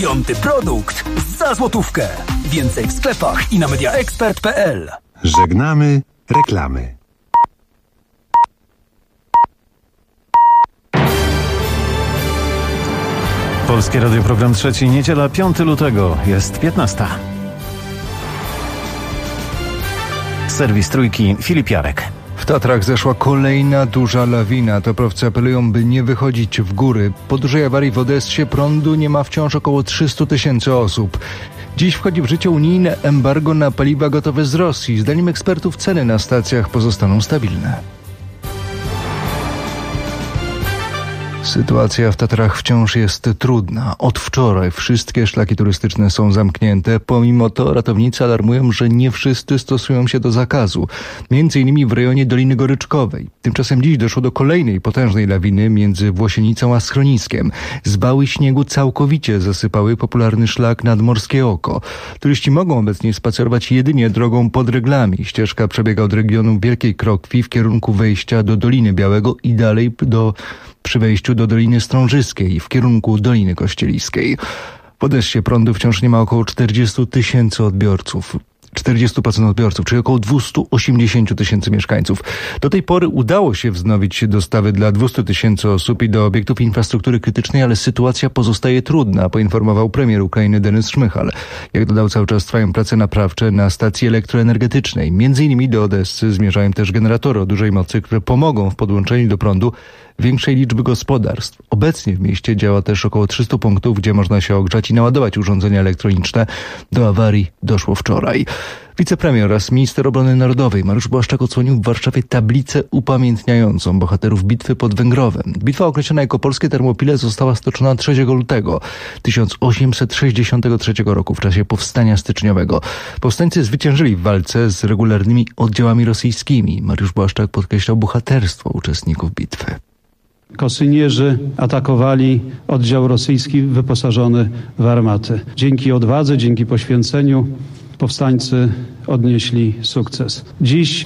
5. produkt za złotówkę. Więcej w sklepach i na mediaexpert.pl. Żegnamy reklamy. Polskie Radio, program trzeci, niedziela, 5 lutego, jest 15. Serwis Trójki, Filip Jarek. W Tatrach zeszła kolejna duża lawina. Toprawcy apelują, by nie wychodzić w góry. Po dużej awarii w Odessie prądu nie ma wciąż około 300 000 osób. Dziś wchodzi w życie unijne embargo na paliwa gotowe z Rosji. Zdaniem ekspertów ceny na stacjach pozostaną stabilne. Sytuacja w Tatrach wciąż jest trudna. Od wczoraj wszystkie szlaki turystyczne są zamknięte. Pomimo to ratownicy alarmują, że nie wszyscy stosują się do zakazu. Między innymi w rejonie Doliny Goryczkowej. Tymczasem dziś doszło do kolejnej potężnej lawiny między Włosienicą a schroniskiem. Zbały śniegu całkowicie zasypały popularny szlak Nadmorskie Oko. Turyści mogą obecnie spacerować jedynie drogą pod Reglami. Ścieżka przebiega od regionu Wielkiej Krokwi w kierunku wejścia do Doliny Białego i dalej przy wejściu do Doliny Strążyskiej w kierunku Doliny Kościeliskiej. W Odessie prądu wciąż nie ma około 40 000 odbiorców. 40% odbiorców, czyli około 280 000 mieszkańców. Do tej pory udało się wznowić dostawy dla 200 000 osób i do obiektów infrastruktury krytycznej, ale sytuacja pozostaje trudna, poinformował premier Ukrainy Denys Szmychal. Jak dodał, cały czas trwają prace naprawcze na stacji elektroenergetycznej. Między innymi do Odessy zmierzają też generatory o dużej mocy, które pomogą w podłączeniu do prądu większej liczby gospodarstw. Obecnie w mieście działa też około 300 punktów, gdzie można się ogrzać i naładować urządzenia elektroniczne. Do awarii doszło wczoraj. Wicepremier oraz minister obrony narodowej Mariusz Błaszczak odsłonił w Warszawie tablicę upamiętniającą bohaterów bitwy pod Węgrowem. Bitwa określona jako polskie Termopile została stoczona 3 lutego 1863 roku w czasie powstania styczniowego. Powstańcy zwyciężyli w walce z regularnymi oddziałami rosyjskimi. Mariusz Błaszczak podkreślał bohaterstwo uczestników bitwy. Kosynierzy atakowali oddział rosyjski wyposażony w armaty. Dzięki odwadze, dzięki poświęceniu powstańcy odnieśli sukces. Dziś w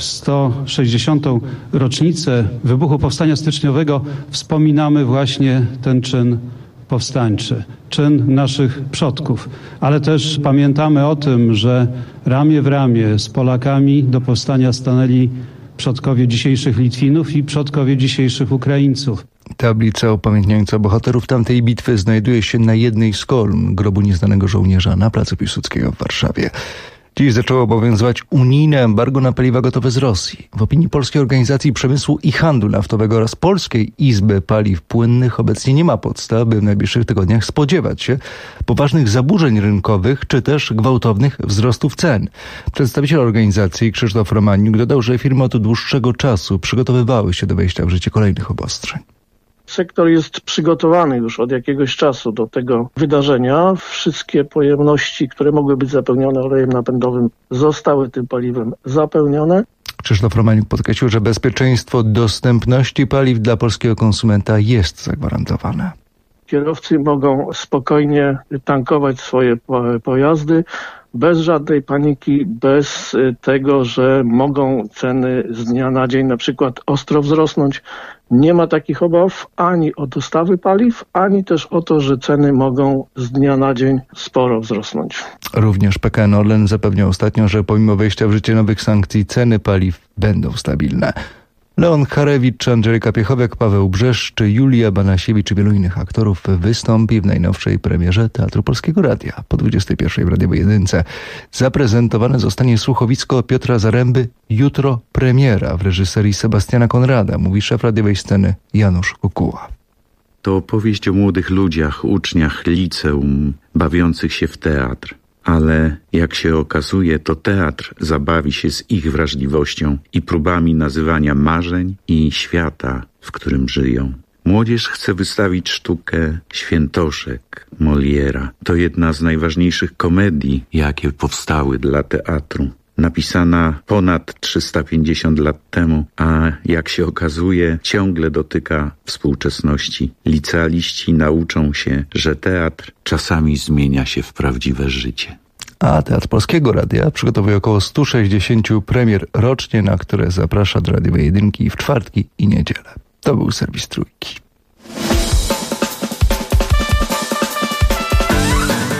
160. rocznicę wybuchu Powstania Styczniowego wspominamy właśnie ten czyn powstańczy, czyn naszych przodków. Ale też pamiętamy o tym, że ramię w ramię z Polakami do powstania stanęli przodkowie dzisiejszych Litwinów i przodkowie dzisiejszych Ukraińców. Tablica upamiętniająca bohaterów tamtej bitwy znajduje się na jednej z kolumn grobu nieznanego żołnierza na placu Piłsudskiego w Warszawie. Dziś zaczęło obowiązywać unijne embargo na paliwa gotowe z Rosji. W opinii Polskiej Organizacji Przemysłu i Handlu Naftowego oraz Polskiej Izby Paliw Płynnych obecnie nie ma podstaw, by w najbliższych tygodniach spodziewać się poważnych zaburzeń rynkowych czy też gwałtownych wzrostów cen. Przedstawiciel organizacji Krzysztof Romaniuk dodał, że firmy od dłuższego czasu przygotowywały się do wejścia w życie kolejnych obostrzeń. Sektor jest przygotowany już od jakiegoś czasu do tego wydarzenia. Wszystkie pojemności, które mogły być zapełnione olejem napędowym, zostały tym paliwem zapełnione. Krzysztof Romaniuk podkreślił, że bezpieczeństwo dostępności paliw dla polskiego konsumenta jest zagwarantowane. Kierowcy mogą spokojnie tankować swoje pojazdy bez żadnej paniki, bez tego, że mogą ceny z dnia na dzień na przykład ostro wzrosnąć. Nie ma takich obaw ani o dostawy paliw, ani też o to, że ceny mogą z dnia na dzień sporo wzrosnąć. Również PKN Orlen zapewniał ostatnio, że pomimo wejścia w życie nowych sankcji ceny paliw będą stabilne. Leon Charewicz, Andżelika Piechowiak, Paweł Brzeszcz, Julia Banasiewicz i wielu innych aktorów wystąpi w najnowszej premierze Teatru Polskiego Radia. Po 21 w Radiowej Jedynce zaprezentowane zostanie słuchowisko Piotra Zaręby Jutro premiera w reżyserii Sebastiana Konrada, mówi szef radiowej sceny Janusz Kukuła. To opowieść o młodych ludziach, uczniach liceum, bawiących się w teatr. Ale jak się okazuje, to teatr zabawi się z ich wrażliwością i próbami nazywania marzeń i świata, w którym żyją. Młodzież chce wystawić sztukę Świętoszek Moliera. To jedna z najważniejszych komedii, jakie powstały dla teatru. Napisana ponad 350 lat temu, a jak się okazuje, ciągle dotyka współczesności. Licealiści nauczą się, że teatr czasami zmienia się w prawdziwe życie. A Teatr Polskiego Radia przygotowuje około 160 premier rocznie, na które zaprasza do Radiowej Jedynki w czwartki i niedzielę. To był serwis Trójki.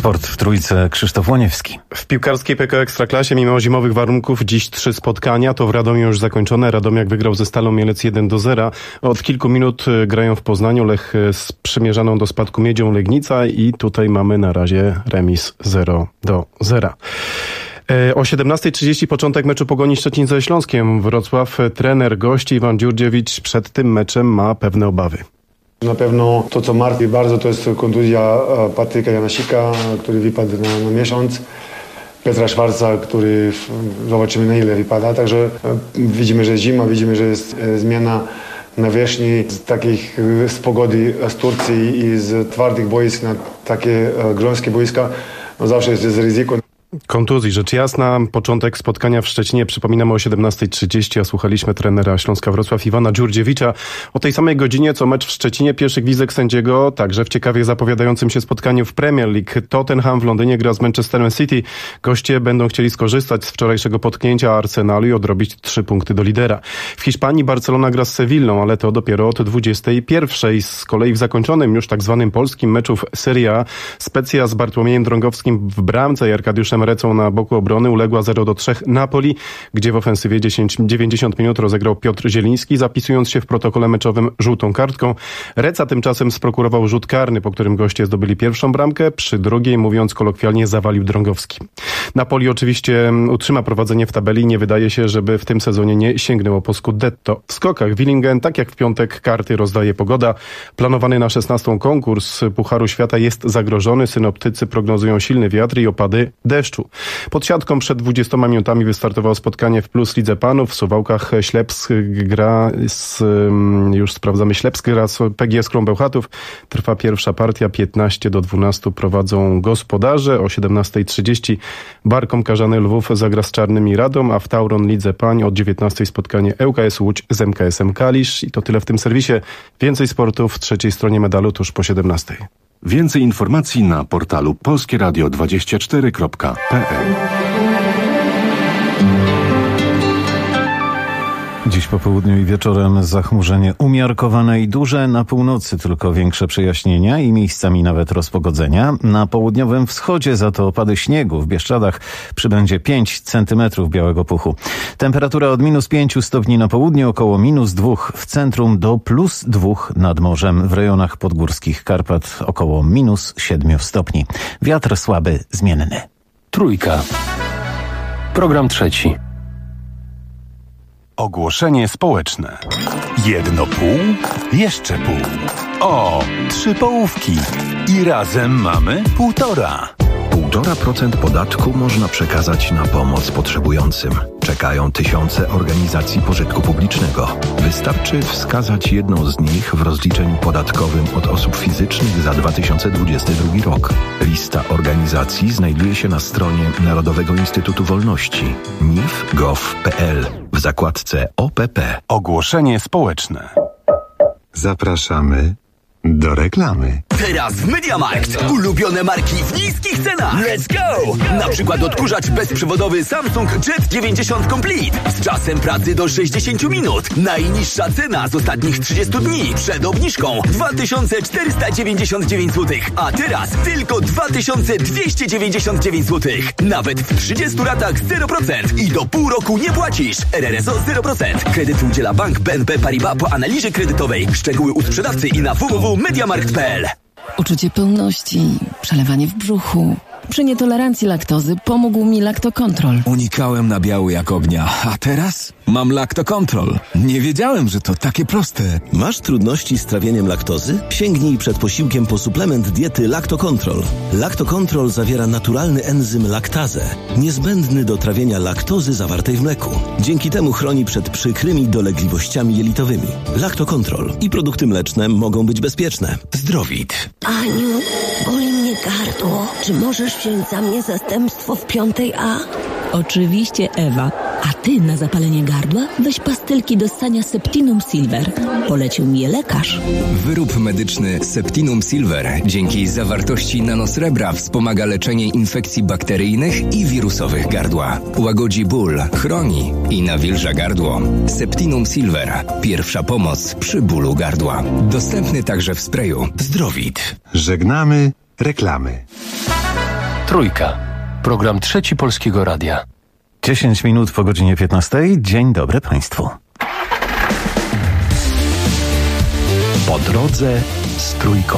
Sport w trójce, Krzysztof Łoniewski. W piłkarskiej PKO Ekstraklasie mimo zimowych warunków dziś 3 spotkania. To w Radomiu już zakończone. Radomiak wygrał ze Stalą Mielec 1-0. Od kilku minut grają w Poznaniu. Lech z przymierzaną do spadku Miedzią Legnica i tutaj mamy na razie remis 0-0. O 17:30 początek meczu Pogoni Szczecin ze Śląskiem. Wrocław, trener gości Iwan Dziurdziewicz przed tym meczem ma pewne obawy. Na pewno to, co martwi bardzo, to jest kontuzja Patryka Janasika, który wypadł na miesiąc. Piotra Szwarca, który zobaczymy na ile wypada. Także widzimy, że jest zima, widzimy, że jest zmiana nawierzchni z pogody z Turcji i z twardych boisk na takie grząskie boiska. No zawsze jest ryzyko. Kontuzji, rzecz jasna. Początek spotkania w Szczecinie przypominamy o 17:30, a słuchaliśmy trenera Śląska Wrocław Iwana Dziurdziewicza. O tej samej godzinie co mecz w Szczecinie, pierwszy gwizdek sędziego, także w ciekawie zapowiadającym się spotkaniu w Premier League. Tottenham w Londynie gra z Manchesterem City. Goście będą chcieli skorzystać z wczorajszego potknięcia Arsenalu i odrobić 3 punkty do lidera. W Hiszpanii Barcelona gra z Sewillą, ale to dopiero od 21:00. Z kolei w zakończonym już tak zwanym polskim meczu w Serie A Specja z Bartłomiejem Drągowskim w bramce i Arkadiuszem Recą na boku obrony uległa 0-3 Napoli, gdzie w ofensywie 90 minut rozegrał Piotr Zieliński, zapisując się w protokole meczowym żółtą kartką. Reca tymczasem sprokurował rzut karny, po którym goście zdobyli pierwszą bramkę, przy drugiej, mówiąc kolokwialnie, zawalił Drągowski. Napoli oczywiście utrzyma prowadzenie w tabeli, nie wydaje się, żeby w tym sezonie nie sięgnęło po scudetto. W skokach Willingen, tak jak w piątek, karty rozdaje pogoda. Planowany na 16. konkurs Pucharu Świata jest zagrożony. Synoptycy prognozują silny wiatr i opady deszczu. Pod siatką przed 20 minutami wystartowało spotkanie w Plus Lidze Panów. W Suwałkach Ślepsk gra Ślepsk gra z PGS Krą Bełchatów. Trwa pierwsza partia, 15-12 prowadzą gospodarze. O 17:30 Barkom Karzany Lwów zagra z Czarnymi Radom, a w Tauron Lidze Pań od 19:00 spotkanie ŁKS Łódź z MKS-em Kalisz. I to tyle w tym serwisie. Więcej sportu w trzeciej stronie medalu tuż po 17:00. Więcej informacji na portalu polskieradio24.pl. Dziś po południu i wieczorem zachmurzenie umiarkowane i duże, na północy tylko większe przejaśnienia i miejscami nawet rozpogodzenia. Na południowym wschodzie za to opady śniegu. W Bieszczadach przybędzie 5 centymetrów białego puchu. Temperatura od -5 stopni na południu, około -2 w centrum do +2 nad morzem. W rejonach podgórskich Karpat około -7 stopni. Wiatr słaby, zmienny. Trójka. Program trzeci. Ogłoszenie społeczne. 1,5? Jeszcze pół. O, 3 połówki. I razem mamy 1,5. 1,5% podatku można przekazać na pomoc potrzebującym. Czekają tysiące organizacji pożytku publicznego. Wystarczy wskazać jedną z nich w rozliczeniu podatkowym od osób fizycznych za 2022 rok. Lista organizacji znajduje się na stronie Narodowego Instytutu Wolności nif.gov.pl w zakładce OPP. Ogłoszenie społeczne. Zapraszamy do reklamy. Teraz w MediaMarkt. Ulubione marki w niskich cenach. Let's go! Na przykład odkurzacz bezprzewodowy Samsung Jet 90 Complete z czasem pracy do 60 minut. Najniższa cena z ostatnich 30 dni przed obniżką 2499 zł. A teraz tylko 2299 zł. Nawet w 30 ratach 0% i do pół roku nie płacisz. RRSO 0%. Kredyt udziela Bank BNP Paribas po analizie kredytowej. Szczegóły u sprzedawcy i na www.mediamarkt.pl. Uczucie pełności, przelewanie w brzuchu. Przy nietolerancji laktozy pomógł mi Lactocontrol. Unikałem nabiału jak ognia, a teraz mam Lactocontrol. Nie wiedziałem, że to takie proste. Masz trudności z trawieniem laktozy? Sięgnij przed posiłkiem po suplement diety Lactocontrol. Lactocontrol zawiera naturalny enzym laktazę, niezbędny do trawienia laktozy zawartej w mleku. Dzięki temu chroni przed przykrymi dolegliwościami jelitowymi. Lactocontrol i produkty mleczne mogą być bezpieczne. Zdrowit. Aniu, boli mnie gardło. Czy możesz wziąć za mnie zastępstwo w 5A? Oczywiście, Ewa. A ty na zapalenie gardła weź pastylki do ssania Septinum Silver. Polecił mi je lekarz. Wyrób medyczny Septinum Silver dzięki zawartości nanosrebra wspomaga leczenie infekcji bakteryjnych i wirusowych gardła. Łagodzi ból, chroni i nawilża gardło. Septinum Silver. Pierwsza pomoc przy bólu gardła. Dostępny także w sprayu. Zdrowit. Żegnamy reklamy. Trójka. Program Trzeci Polskiego Radia. 10 minut po godzinie 15. Dzień dobry Państwu. Po drodze z Trójką.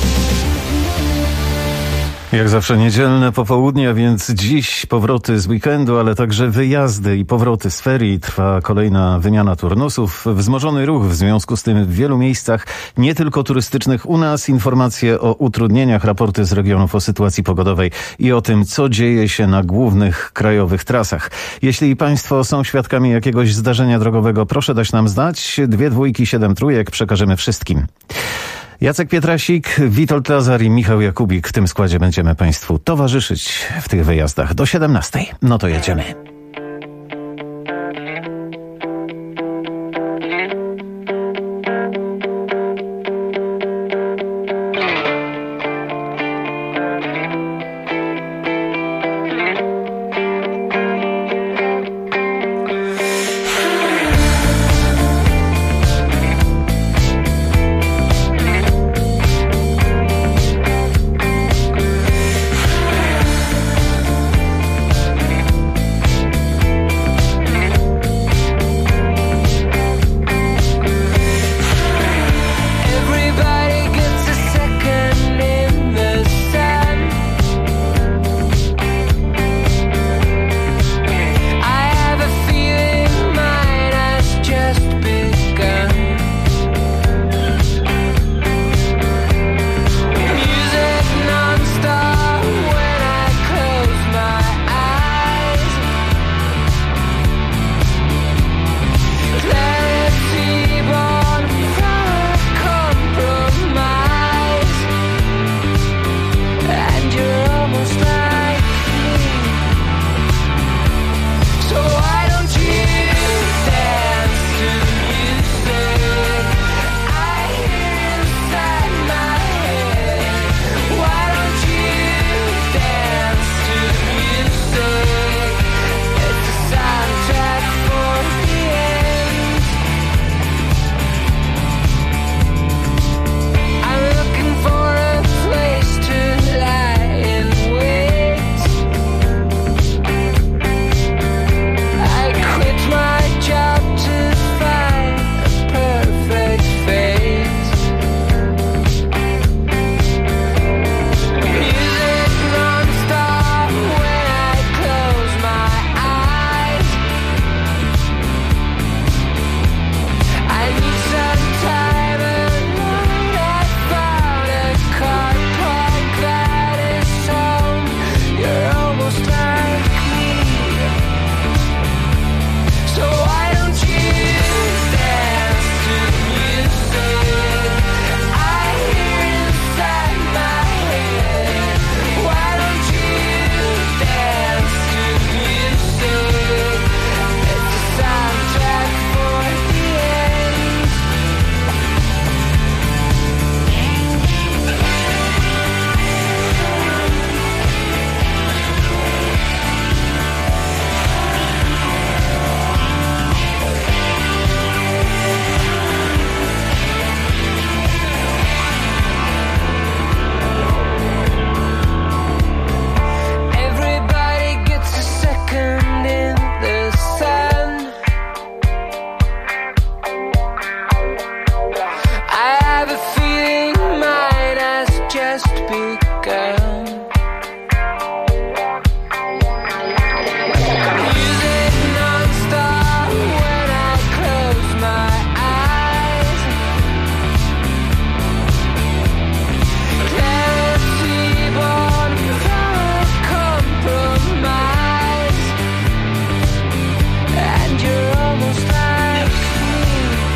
Jak zawsze niedzielne popołudnie, a więc dziś powroty z weekendu, ale także wyjazdy i powroty z ferii. Trwa kolejna wymiana turnusów. Wzmożony ruch w związku z tym w wielu miejscach, nie tylko turystycznych. U nas informacje o utrudnieniach, raporty z regionów o sytuacji pogodowej i o tym, co dzieje się na głównych krajowych trasach. Jeśli Państwo są świadkami jakiegoś zdarzenia drogowego, proszę dać nam znać. 2 dwójki, 7 trójek, przekażemy wszystkim. Jacek Pietrasik, Witold Lazar i Michał Jakubik. W tym składzie będziemy Państwu towarzyszyć w tych wyjazdach do 17. No to jedziemy.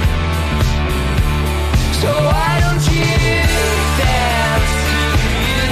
So why don't you dance to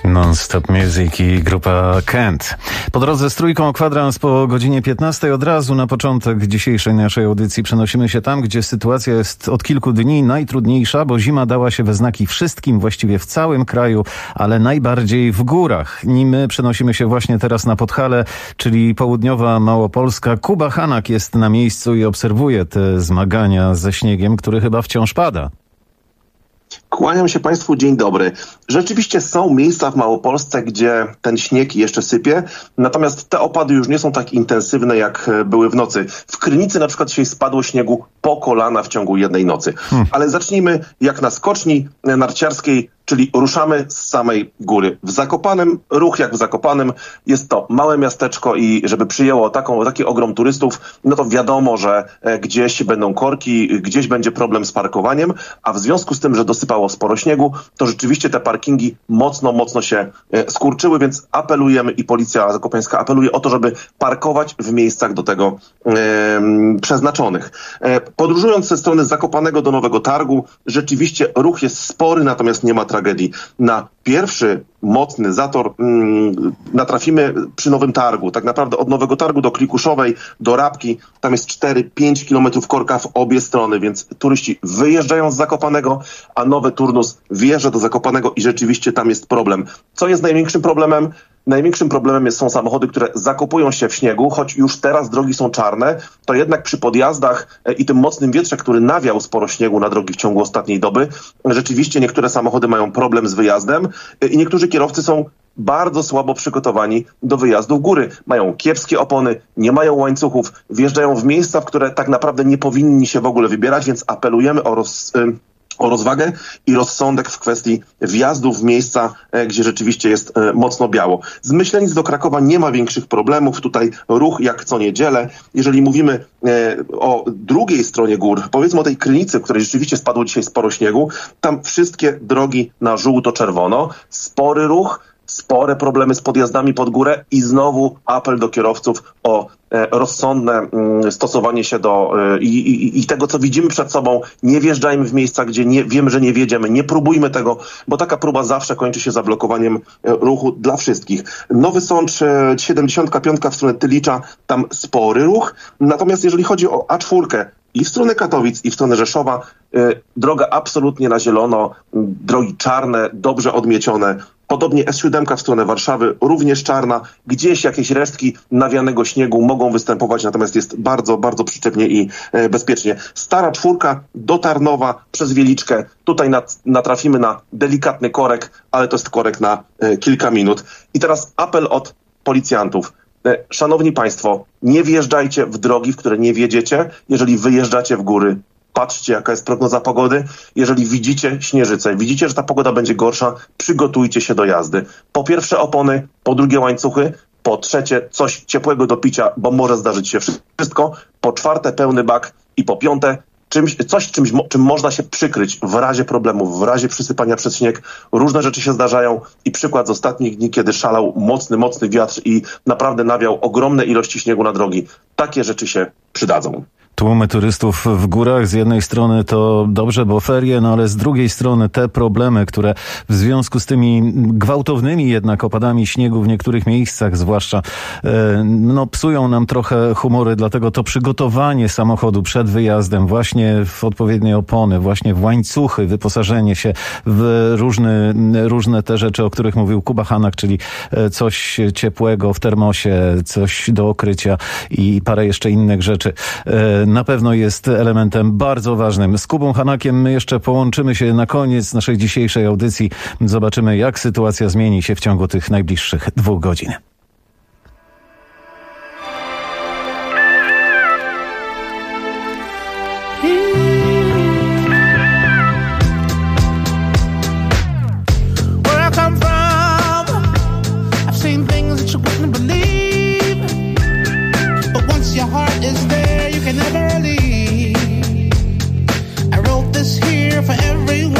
Non-Stop Music i grupa Kent. Po drodze z Trójką kwadrans po godzinie 15 od razu na początek dzisiejszej naszej audycji przenosimy się tam, gdzie sytuacja jest od kilku dni najtrudniejsza, bo zima dała się we znaki wszystkim, właściwie w całym kraju, ale najbardziej w górach. I my przenosimy się właśnie teraz na Podhale, czyli południowa Małopolska. Kuba Hanak jest na miejscu i obserwuje te zmagania ze śniegiem, który chyba wciąż pada. Kłaniam się Państwu, dzień dobry. Rzeczywiście są miejsca w Małopolsce, gdzie ten śnieg jeszcze sypie, natomiast te opady już nie są tak intensywne, jak były w nocy. W Krynicy na przykład dzisiaj spadło śniegu po kolana w ciągu jednej nocy. Ale zacznijmy jak na skoczni narciarskiej, czyli ruszamy z samej góry. W Zakopanem, ruch jak w Zakopanem, jest to małe miasteczko i żeby przyjęło taki ogrom turystów, no to wiadomo, że gdzieś będą korki, gdzieś będzie problem z parkowaniem, a w związku z tym, że dosypało sporo śniegu, to rzeczywiście te parkingi mocno się skurczyły, więc apelujemy i Policja Zakopańska apeluje o to, żeby parkować w miejscach do tego przeznaczonych. Podróżując ze strony Zakopanego do Nowego Targu, rzeczywiście ruch jest spory, natomiast nie ma tragedii. Na pierwszy mocny zator natrafimy przy Nowym Targu. Tak naprawdę od Nowego Targu do Klikuszowej, do Rabki, tam jest 4-5 kilometrów korka w obie strony, więc turyści wyjeżdżają z Zakopanego, a nowy turnus wjeżdża do Zakopanego i rzeczywiście tam jest problem. Co jest największym problemem? Największym problemem są samochody, które zakopują się w śniegu, choć już teraz drogi są czarne, to jednak przy podjazdach i tym mocnym wietrze, który nawiał sporo śniegu na drogi w ciągu ostatniej doby, rzeczywiście niektóre samochody mają problem z wyjazdem i niektórzy kierowcy są bardzo słabo przygotowani do wyjazdu w góry. Mają kiepskie opony, nie mają łańcuchów, wjeżdżają w miejsca, w które tak naprawdę nie powinni się w ogóle wybierać, więc apelujemy o rozwagę i rozsądek w kwestii wjazdu w miejsca, gdzie rzeczywiście jest mocno biało. Z Myślenic do Krakowa nie ma większych problemów. Tutaj ruch jak co niedzielę. Jeżeli mówimy o drugiej stronie gór, powiedzmy o tej Krynicy, w której rzeczywiście spadło dzisiaj sporo śniegu, tam wszystkie drogi na żółto-czerwono. Spory ruch, spore problemy z podjazdami pod górę i znowu apel do kierowców o rozsądne stosowanie się do i tego, co widzimy przed sobą. Nie wjeżdżajmy w miejsca, gdzie wiemy, że nie wjedziemy. Nie próbujmy tego, bo taka próba zawsze kończy się zablokowaniem ruchu dla wszystkich. Nowy Sącz, 75 w stronę Tylicza, tam spory ruch. Natomiast jeżeli chodzi o A4 i w stronę Katowic, i w stronę Rzeszowa, droga absolutnie na zielono, drogi czarne, dobrze odmiecione. Podobnie S7 w stronę Warszawy, również czarna. Gdzieś jakieś resztki nawianego śniegu mogą występować, natomiast jest bardzo przyczepnie i bezpiecznie. Stara 4 do Tarnowa przez Wieliczkę. Tutaj natrafimy na delikatny korek, ale to jest korek na kilka minut. I teraz apel od policjantów. Szanowni Państwo, nie wjeżdżajcie w drogi, w które nie wjedziecie. Jeżeli wyjeżdżacie w góry, patrzcie, jaka jest prognoza pogody. Jeżeli widzicie śnieżycę, widzicie, że ta pogoda będzie gorsza, przygotujcie się do jazdy. Po pierwsze opony, po drugie łańcuchy, po trzecie coś ciepłego do picia, bo może zdarzyć się wszystko. Po czwarte pełny bak i po piąte czym można się przykryć w razie problemów, w razie przysypania przez śnieg. Różne rzeczy się zdarzają i przykład z ostatnich dni, kiedy szalał mocny wiatr i naprawdę nawiał ogromne ilości śniegu na drogi. Takie rzeczy się przydadzą. Tłumy turystów w górach, z jednej strony to dobrze, bo ferie, no ale z drugiej strony te problemy, które w związku z tymi gwałtownymi jednak opadami śniegu w niektórych miejscach zwłaszcza, no psują nam trochę humory, dlatego to przygotowanie samochodu przed wyjazdem właśnie w odpowiednie opony, właśnie w łańcuchy, wyposażenie się w różne te rzeczy, o których mówił Kuba Hanak, czyli coś ciepłego w termosie, coś do okrycia i parę jeszcze innych rzeczy. Na pewno jest elementem bardzo ważnym. Z Kubą Hanakiem my jeszcze połączymy się na koniec naszej dzisiejszej audycji. Zobaczymy, jak sytuacja zmieni się w ciągu tych najbliższych 2 godzin.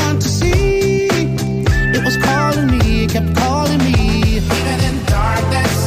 Kept calling me, even in darkness.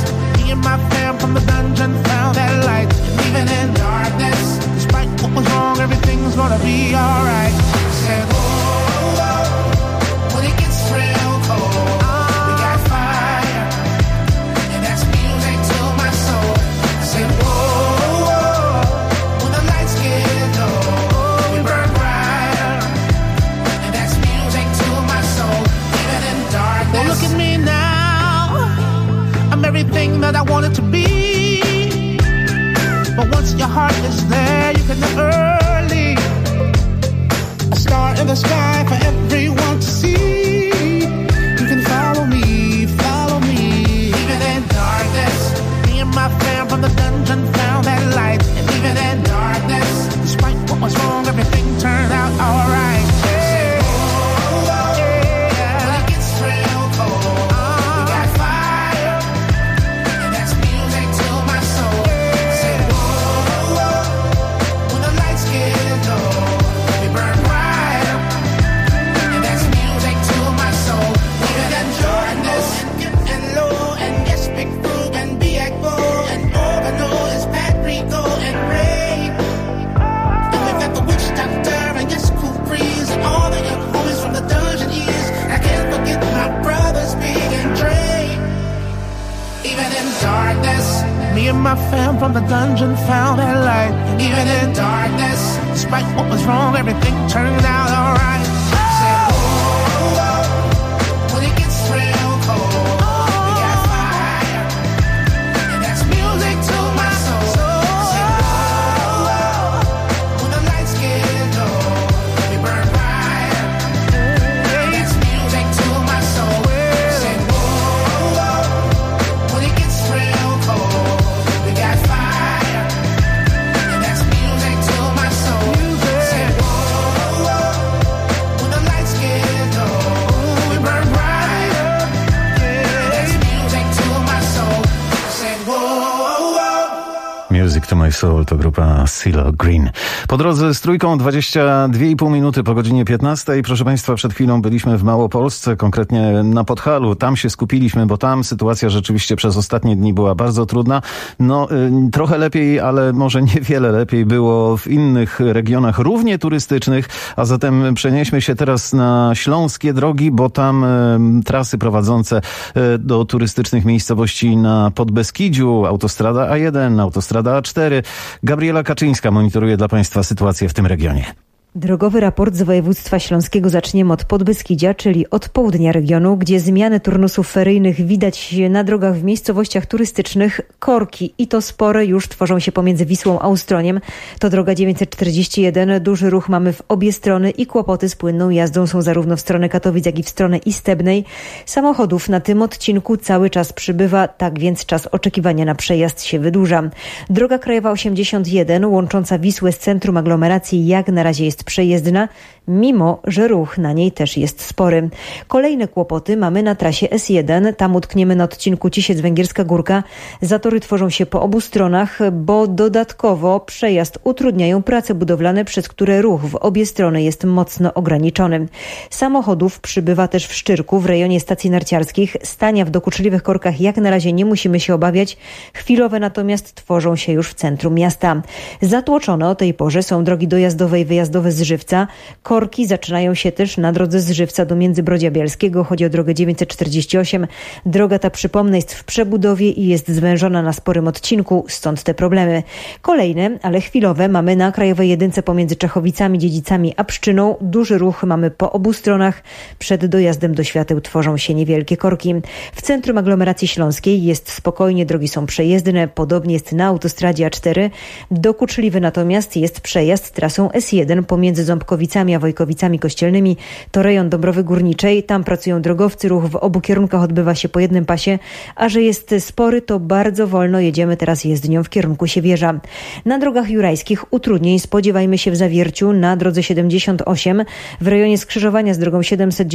fell from the dungeon, found that light. Even in darkness, despite what was wrong, everything turned out alright. Said, whoa, whoa, when it gets real cold, we got fire, and that's music to my soul. Said, whoa, whoa, when the lights get low, we burn bright, and that's music to my soul. Said, whoa, whoa, when it gets real cold, we got fire, and that's music to my soul. Said, whoa, whoa, when the lights get low, we burn bright, and that's music to my soul. Said, whoa, whoa. Music to My Soul to grupa CeeLo Green. Po drodze z Trójką 22,5 minuty po godzinie 15. Proszę Państwa, przed chwilą byliśmy w Małopolsce, konkretnie na Podhalu. Tam się skupiliśmy, bo tam sytuacja rzeczywiście przez ostatnie dni była bardzo trudna. Trochę lepiej, ale może niewiele lepiej było w innych regionach równie turystycznych, a zatem przenieśmy się teraz na śląskie drogi, bo tam trasy prowadzące do turystycznych miejscowości na Podbeskidziu, autostrada A1, autostrada A4. Gabriela Kaczyńska monitoruje dla Państwa sytuację w tym regionie. Drogowy raport z województwa śląskiego zaczniemy od Podbeskidzia, czyli od południa regionu, gdzie zmiany turnusów feryjnych widać na drogach w miejscowościach turystycznych. Korki, i to spore, już tworzą się pomiędzy Wisłą a Ustroniem. To droga 941. Duży ruch mamy w obie strony i kłopoty z płynną jazdą są zarówno w stronę Katowic, jak i w stronę Istebnej. Samochodów na tym odcinku cały czas przybywa, tak więc czas oczekiwania na przejazd się wydłuża. Droga krajowa 81, łącząca Wisłę z centrum aglomeracji, jak na razie jest przejezdna, mimo że ruch na niej też jest spory. Kolejne kłopoty mamy na trasie S1. Tam utkniemy na odcinku Cisiec-Węgierska Górka. Zatory tworzą się po obu stronach, bo dodatkowo przejazd utrudniają prace budowlane, przez które ruch w obie strony jest mocno ograniczony. Samochodów przybywa też w Szczyrku, w rejonie stacji narciarskich. Stania w dokuczliwych korkach jak na razie nie musimy się obawiać. Chwilowe natomiast tworzą się już w centrum miasta. Zatłoczone o tej porze są drogi dojazdowe i wyjazdowe z Żywca. Korki zaczynają się też na drodze z Żywca do Międzybrodzia Bielskiego. Chodzi o drogę 948. Droga ta, przypomnę, jest w przebudowie i jest zwężona na sporym odcinku, stąd te problemy. Kolejne, ale chwilowe, mamy na Krajowej Jedynce pomiędzy Czechowicami, Dziedzicami a Pszczyną. Duży ruch mamy po obu stronach. Przed dojazdem do Świateł tworzą się niewielkie korki. W centrum aglomeracji śląskiej jest spokojnie, drogi są przejezdne. Podobnie jest na autostradzie A4. Dokuczliwy natomiast jest przejazd trasą S1 pomiędzy Ząbkowicami a Wojkowicami Kościelnymi. To rejon Dąbrowy Górniczej. Tam pracują drogowcy. Ruch w obu kierunkach odbywa się po jednym pasie, a że jest spory, to bardzo wolno jedziemy teraz jezdnią w kierunku Siewierza. Na drogach jurajskich utrudnień spodziewajmy się w Zawierciu. Na drodze 78 w rejonie skrzyżowania z drogą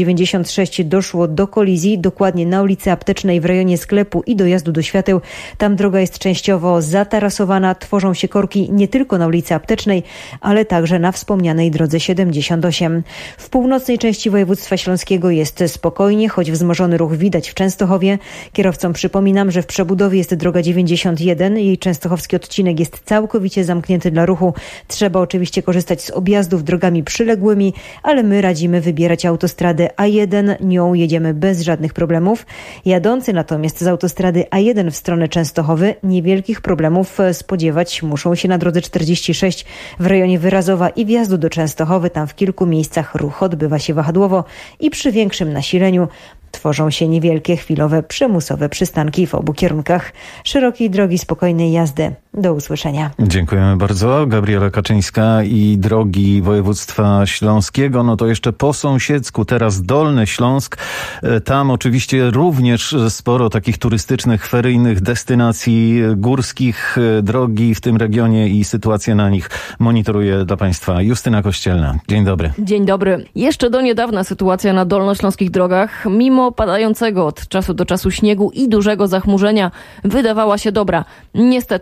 796 doszło do kolizji, dokładnie na ulicy Aptecznej w rejonie sklepu i dojazdu do Świateł. Tam droga jest częściowo zatarasowana. Tworzą się korki nie tylko na ulicy Aptecznej, ale także na wspomnianej drodze 78. W północnej części województwa śląskiego jest spokojnie, choć wzmożony ruch widać w Częstochowie. Kierowcom przypominam, że w przebudowie jest droga 91. Jej częstochowski odcinek jest całkowicie zamknięty dla ruchu. Trzeba oczywiście korzystać z objazdów drogami przyległymi, ale my radzimy wybierać autostradę A1. Nią jedziemy bez żadnych problemów. Jadący natomiast z autostrady A1 w stronę Częstochowy niewielkich problemów spodziewać muszą się na drodze 46 w rejonie Wyrazowa i wjazdu do Częstochowy. Tam w kilku miejscach ruch odbywa się wahadłowo i przy większym nasileniu tworzą się niewielkie, chwilowe, przymusowe przystanki w obu kierunkach. Szerokiej drogi, spokojnej jazdy. Do usłyszenia. Dziękujemy bardzo. Gabriela Kaczyńska. I drogi województwa śląskiego, no to jeszcze po sąsiedzku, teraz Dolny Śląsk. Tam oczywiście również sporo takich turystycznych, feryjnych destynacji górskich, drogi w tym regionie i sytuację na nich monitoruje dla Państwa Justyna Kościelna. Dzień dobry. Dzień dobry. Jeszcze do niedawna sytuacja na dolnośląskich drogach, mimo padającego od czasu do czasu śniegu i dużego zachmurzenia, wydawała się dobra. Niestety, dosłownie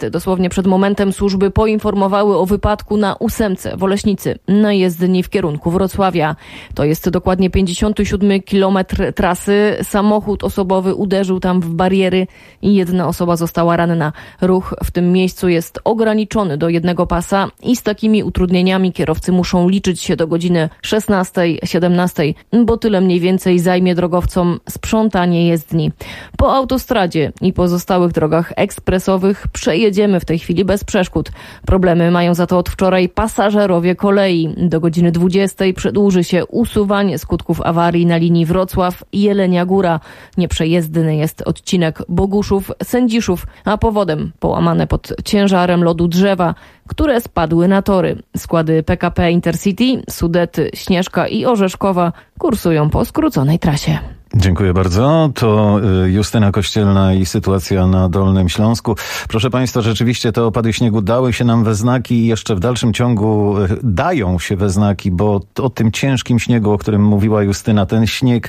Dosłownie przed momentem służby poinformowały o wypadku na 8 w Oleśnicy, na jezdni w kierunku Wrocławia. To jest dokładnie 57 kilometr trasy. Samochód osobowy uderzył tam w bariery i jedna osoba została ranna. Ruch w tym miejscu jest ograniczony do jednego pasa i z takimi utrudnieniami kierowcy muszą liczyć się do godziny 16-17, bo tyle mniej więcej zajmie drogowcom sprzątanie jezdni. Po autostradzie i pozostałych drogach ekspresowych przejedziemy w tej chwili bez przeszkód. Problemy mają za to od wczoraj pasażerowie kolei. Do godziny 20 przedłuży się usuwanie skutków awarii na linii Wrocław-Jelenia Góra. Nieprzejezdny jest odcinek Boguszów-Sędziszów, a powodem połamane pod ciężarem lodu drzewa, które spadły na tory. Składy PKP Intercity, Sudety, Śnieżka i Orzeszkowa kursują po skróconej trasie. Dziękuję bardzo. To Justyna Kościelna i sytuacja na Dolnym Śląsku. Proszę Państwa, rzeczywiście te opady śniegu dały się nam we znaki i jeszcze w dalszym ciągu dają się we znaki, bo o tym ciężkim śniegu, o którym mówiła Justyna, ten śnieg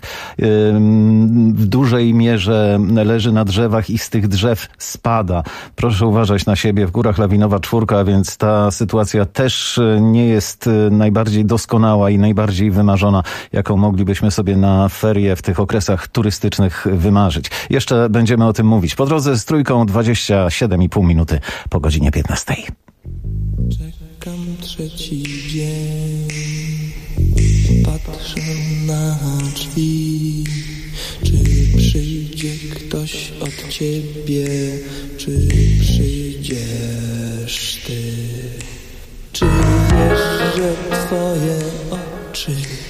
w dużej mierze leży na drzewach i z tych drzew spada. Proszę uważać na siebie. W górach lawinowa 4, więc ta sytuacja też nie jest najbardziej doskonała i najbardziej wymarzona, jaką moglibyśmy sobie na ferie w tych okresach turystycznych wymarzyć. Jeszcze będziemy o tym mówić. Po drodze z Trójką 27,5 minuty po godzinie 15. Czekam trzeci dzień, patrzę na drzwi. Czy przyjdzie ktoś od ciebie, czy przyjdziesz ty? Czy wiesz, że twoje oczy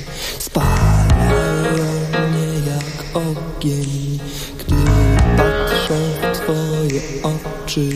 spalają mnie jak ogień, gdy patrzę w twoje oczy,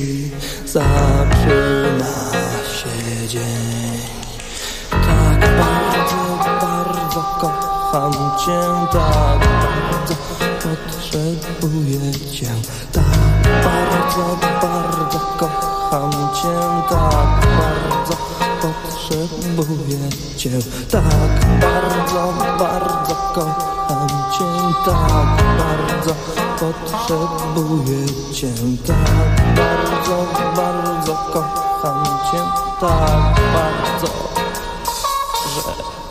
zaczyna się dzień. Tak bardzo, bardzo kocham cię, tak bardzo potrzebuję cię, tak bardzo, bardzo kocham cię, tak bardzo potrzebuję cię, tak bardzo, bardzo kocham cię, tak bardzo potrzebuję cię, tak bardzo, bardzo kocham cię, tak bardzo, że...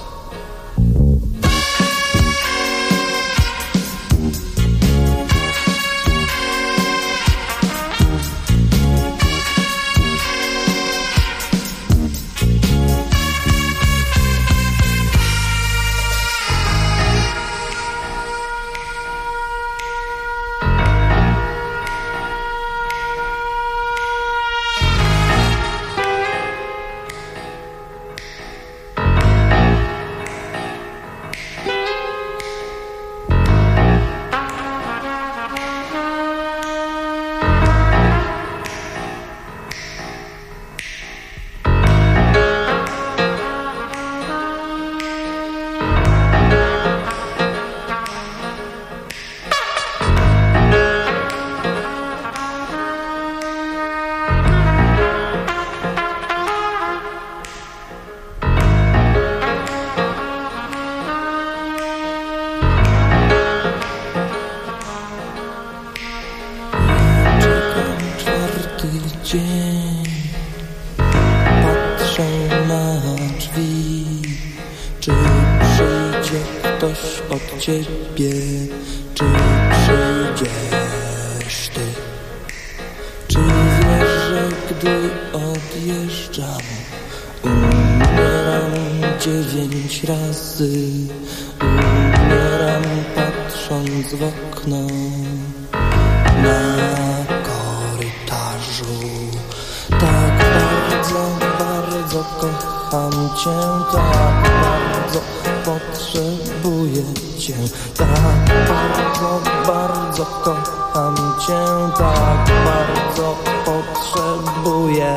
dzień. Patrzę na drzwi, czy przyjdzie ktoś od ciebie, czy przyjdziesz ty. Czy wiesz, że gdy odjeżdżam, umieram 9 razy, umieram patrząc w okno na korytarzu. Tak bardzo, bardzo kocham cię, tak bardzo potrzebuję cię, tak bardzo, bardzo kocham cię, tak bardzo potrzebuję.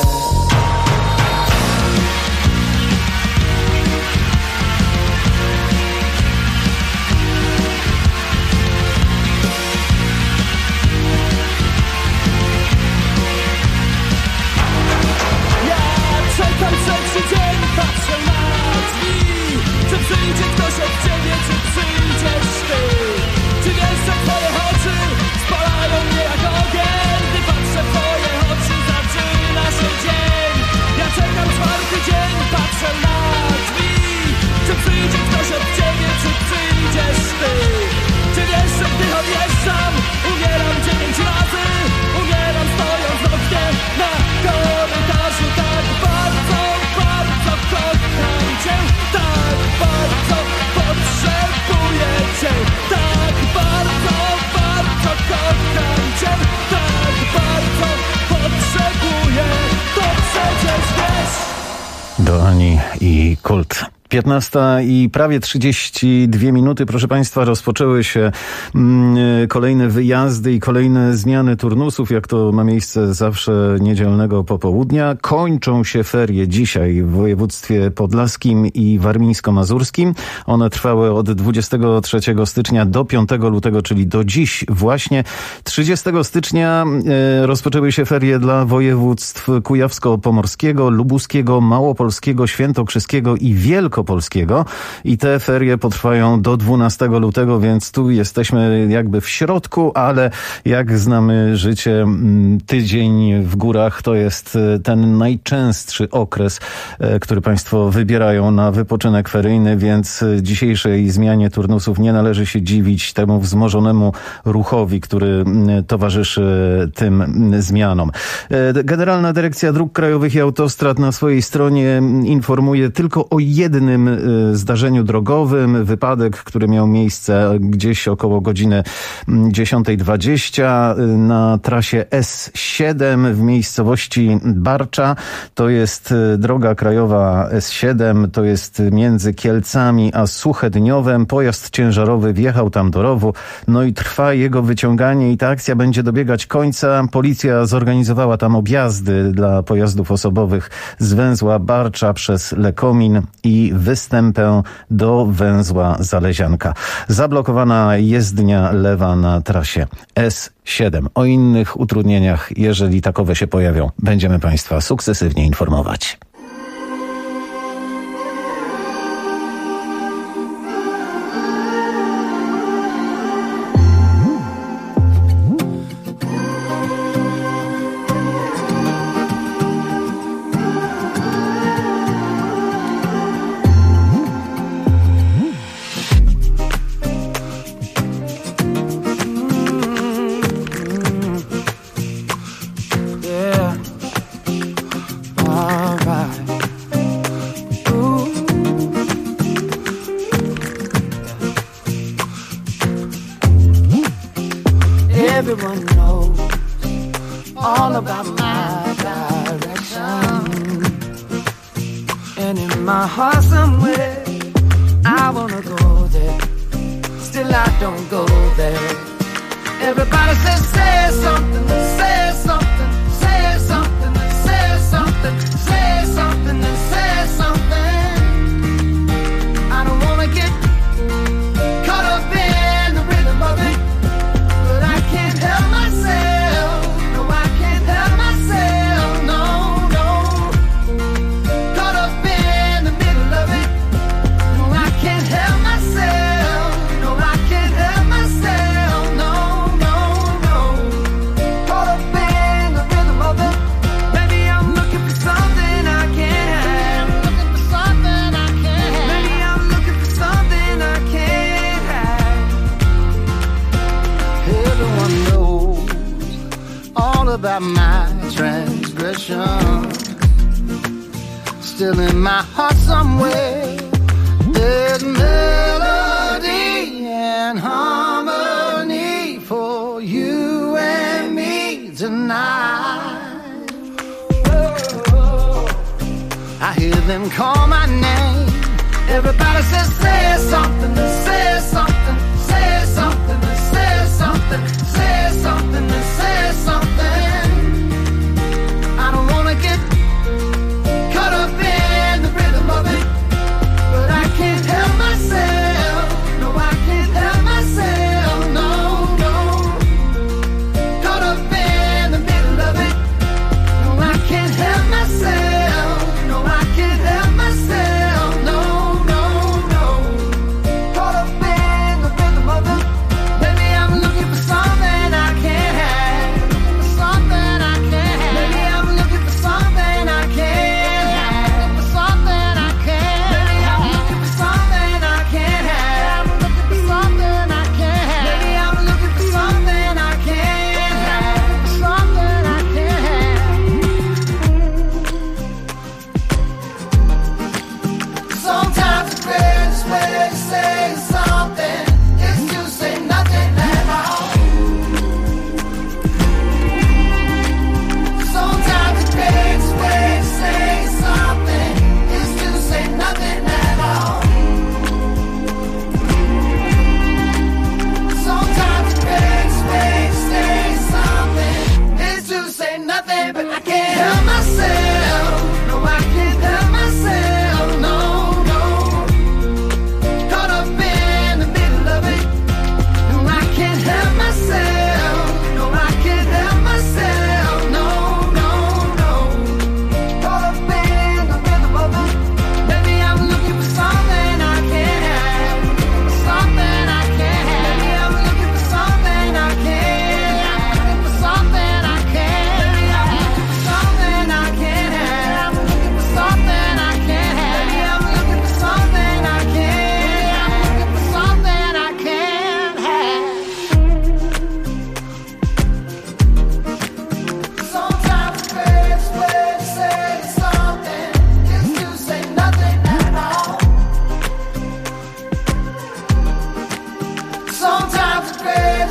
Czekam trzeci dzień, patrzę na drzwi. Czy przyjdzie ktoś od ciebie, czy przyjdziesz ty? Czy wiesz, że twoje oczy spalają mnie jak ogień? Gdy patrzę w twoje oczy, zaczyna się Harmony i Kult. 15 i prawie 32 minuty, proszę Państwa, rozpoczęły się kolejne wyjazdy i kolejne zmiany turnusów, jak to ma miejsce zawsze niedzielnego popołudnia. Kończą się ferie dzisiaj w województwie podlaskim i warmińsko-mazurskim. One trwały od 23 stycznia do 5 lutego, czyli do dziś właśnie. 30 stycznia rozpoczęły się ferie dla województw kujawsko-pomorskiego, lubuskiego, małopolskiego, świętokrzyskiego i wielkopolskiego. I te ferie potrwają do 12 lutego, więc tu jesteśmy jakby w środku, ale jak znamy życie, tydzień w górach to jest ten najczęstszy okres, który Państwo wybierają na wypoczynek feryjny, więc dzisiejszej zmianie turnusów nie należy się dziwić temu wzmożonemu ruchowi, który towarzyszy tym zmianom. Generalna Dyrekcja Dróg Krajowych i Autostrad na swojej stronie informuje tylko o jednym zdarzeniu drogowym. Wypadek, który miał miejsce gdzieś około godziny 10:20 na trasie S7 w miejscowości Barcza. To jest droga krajowa S7, to jest między Kielcami a Suchedniowem. Pojazd ciężarowy wjechał tam do rowu, no i trwa jego wyciąganie i ta akcja będzie dobiegać końca. Policja zorganizowała tam objazdy dla pojazdów osobowych z węzła Barcza przez Lekomin i występę do węzła Zalezianka. Zablokowana jezdnia lewa na trasie S7. O innych utrudnieniach, jeżeli takowe się pojawią, będziemy Państwa sukcesywnie informować. Everyone knows all about my direction, and in my heart somewhere I wanna go there, still I don't go there. Everybody says say something, say something, say something, say something, say something, and say something. I don't wanna get caught up in the rhythm of it, but I can't help myself. No, I can't help myself. No, no. Caught up in the middle of it. No, I can't help myself. No, I can't help myself. No, no, no. Caught up in the rhythm of it. Maybe I'm looking for something I can't have. Looking for something I can't have. Maybe I'm looking for something I can't have. Everyone knows all about my transgression. Still in my heart somewhere, there's melody and harmony for you and me tonight. Oh, I hear them call my name. Everybody says say something, say something, say something, say something, say something, say something. I don't wanna get caught up in the rhythm of it, but I can't help myself. No, I can't help myself. No, no. Caught up in the middle of it. No, I can't help myself. No, I can't help myself. No, no, no.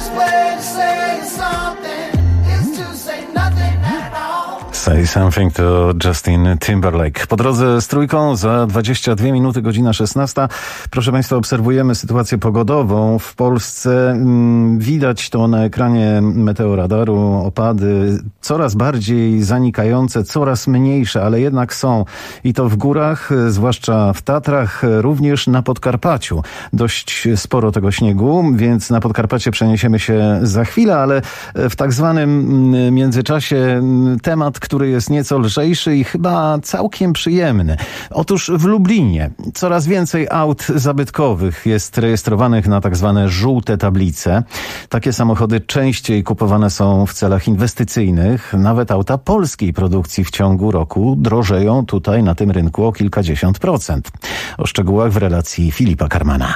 best way to say something is to say nothing at all. Say Something to Justin Timberlake. Po drodze z Trójką za 22 minuty, godzina 16. Proszę Państwa, obserwujemy sytuację pogodową. W Polsce widać to na ekranie meteoradaru, opady coraz bardziej zanikające, coraz mniejsze, ale jednak są. I to w górach, zwłaszcza w Tatrach, również na Podkarpaciu. Dość sporo tego śniegu, więc na Podkarpacie przeniesiemy się za chwilę, ale w tak zwanym międzyczasie temat, który jest nieco lżejszy i chyba całkiem przyjemny. Otóż w Lublinie coraz więcej aut zabytkowych jest rejestrowanych na tak zwane żółte tablice. Takie samochody częściej kupowane są w celach inwestycyjnych. Nawet auta polskiej produkcji w ciągu roku drożeją tutaj na tym rynku o kilkadziesiąt procent. O szczegółach w relacji Filipa Karmana.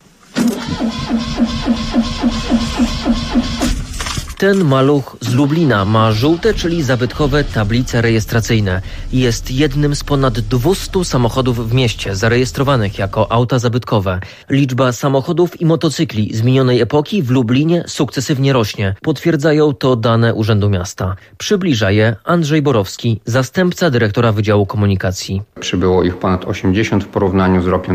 Ten maluch z Lublina ma żółte, czyli zabytkowe tablice rejestracyjne. Jest jednym z ponad 200 samochodów w mieście zarejestrowanych jako auta zabytkowe. Liczba samochodów i motocykli z minionej epoki w Lublinie sukcesywnie rośnie. Potwierdzają to dane Urzędu Miasta. Przybliża je Andrzej Borowski, zastępca dyrektora Wydziału Komunikacji. Przybyło ich ponad 80 w porównaniu z rokiem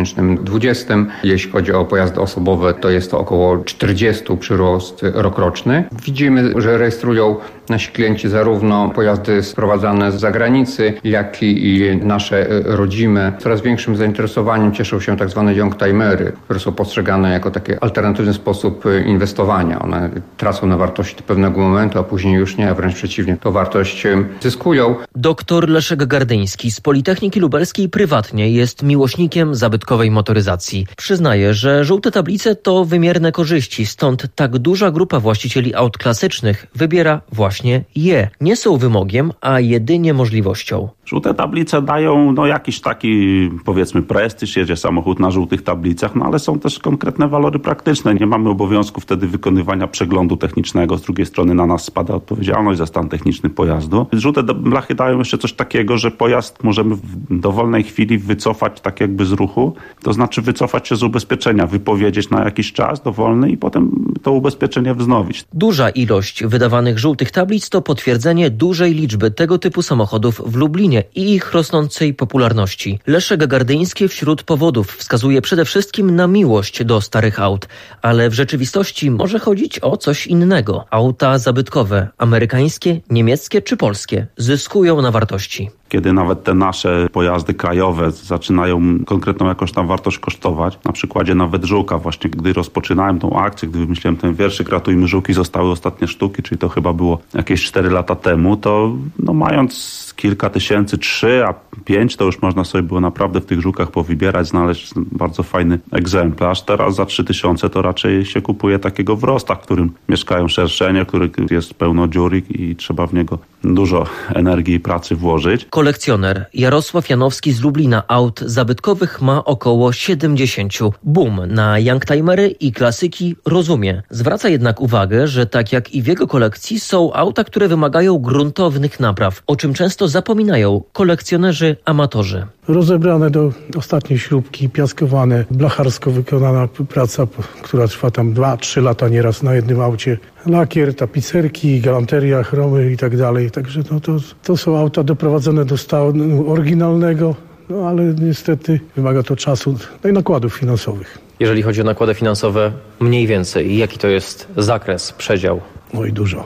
2020. Jeśli chodzi o pojazdy osobowe, to jest to około 40 przyrost rokroczny. Widzimy, że rejestrują nasi klienci zarówno pojazdy sprowadzane z zagranicy, jak i nasze rodzime. Coraz większym zainteresowaniem cieszą się tak zwane youngtimery, które są postrzegane jako taki alternatywny sposób inwestowania. One tracą na wartości do pewnego momentu, a później już nie, a wręcz przeciwnie, tą wartość zyskują. Doktor Leszek Gardyński z Politechniki Lubelskiej prywatnie jest miłośnikiem zabytkowej motoryzacji. Przyznaje, że żółte tablice to wymierne korzyści, stąd tak duża grupa właścicieli aut klasycznych wybiera właśnie je. Nie są wymogiem, a jedynie możliwością. Żółte tablice dają jakiś taki, powiedzmy, prestiż, jedzie samochód na żółtych tablicach, ale są też konkretne walory praktyczne. Nie mamy obowiązku wtedy wykonywania przeglądu technicznego. Z drugiej strony na nas spada odpowiedzialność za stan techniczny pojazdu. Żółte blachy dają jeszcze coś takiego, że pojazd możemy w dowolnej chwili wycofać tak jakby z ruchu, to znaczy wycofać się z ubezpieczenia, wypowiedzieć na jakiś czas dowolny i potem to ubezpieczenie wznowić. Duża ilość wydawanych żółtych tablic to potwierdzenie dużej liczby tego typu samochodów w Lublinie i ich rosnącej popularności. Leszek Gardyński wśród powodów wskazuje przede wszystkim na miłość do starych aut, ale w rzeczywistości może chodzić o coś innego. Auta zabytkowe, amerykańskie, niemieckie czy polskie, zyskują na wartości. Kiedy nawet te nasze pojazdy krajowe zaczynają konkretną jakąś tam wartość kosztować, na przykładzie nawet Żółka, właśnie gdy rozpoczynałem tą akcję, gdy wymyśliłem ten wierszyk Ratujmy Żółki, zostały ostatnie sztuki, czyli to chyba było jakieś 4 lata temu, to mając kilka tysięcy, 3 a 5, to już można sobie było naprawdę w tych Żółkach powybierać, znaleźć bardzo fajny egzemplarz. Teraz za 3000 to raczej się kupuje takiego w Rostach, w którym mieszkają szerszenie, który jest pełno dziur i trzeba w niego dużo energii i pracy włożyć. Kolekcjoner Jarosław Janowski z Lublina aut zabytkowych ma około 70. Boom na youngtimery i klasyki rozumie. Zwraca jednak uwagę, że tak jak i w jego kolekcji są auta, które wymagają gruntownych napraw, o czym często zapominają kolekcjonerzy amatorzy. Rozebrane do ostatniej śrubki, piaskowane, blacharsko wykonana praca, która trwa tam 2-3 lata nieraz na jednym aucie. Lakier, tapicerki, galanteria, chromy i tak dalej. Także to są auta doprowadzone do stanu oryginalnego, ale niestety wymaga to czasu i nakładów finansowych. Jeżeli chodzi o nakłady finansowe, mniej więcej, jaki to jest zakres, przedział? Oj, dużo.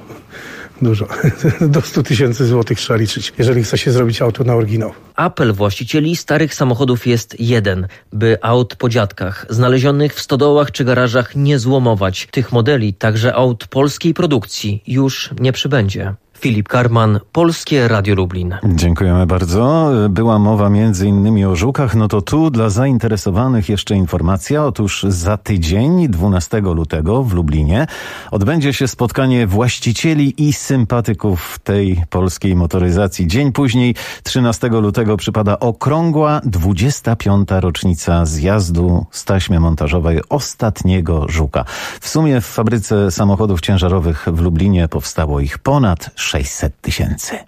Do 100 000 złotych trzeba liczyć, jeżeli chce się zrobić auto na oryginał. Apel właścicieli starych samochodów jest jeden, by aut po dziadkach, znalezionych w stodołach czy garażach, nie złomować. Tych modeli, także aut polskiej produkcji, już nie przybędzie. Filip Karman, Polskie Radio Lublin. Dziękujemy bardzo. Była mowa między innymi o Żółkach. No to tu dla zainteresowanych jeszcze informacja. Otóż za tydzień, 12 lutego w Lublinie, odbędzie się spotkanie właścicieli i sympatyków tej polskiej motoryzacji. Dzień później, 13 lutego, przypada okrągła 25. rocznica zjazdu z taśmy montażowej ostatniego Żuka. W sumie w fabryce samochodów ciężarowych w Lublinie powstało ich ponad 600 000.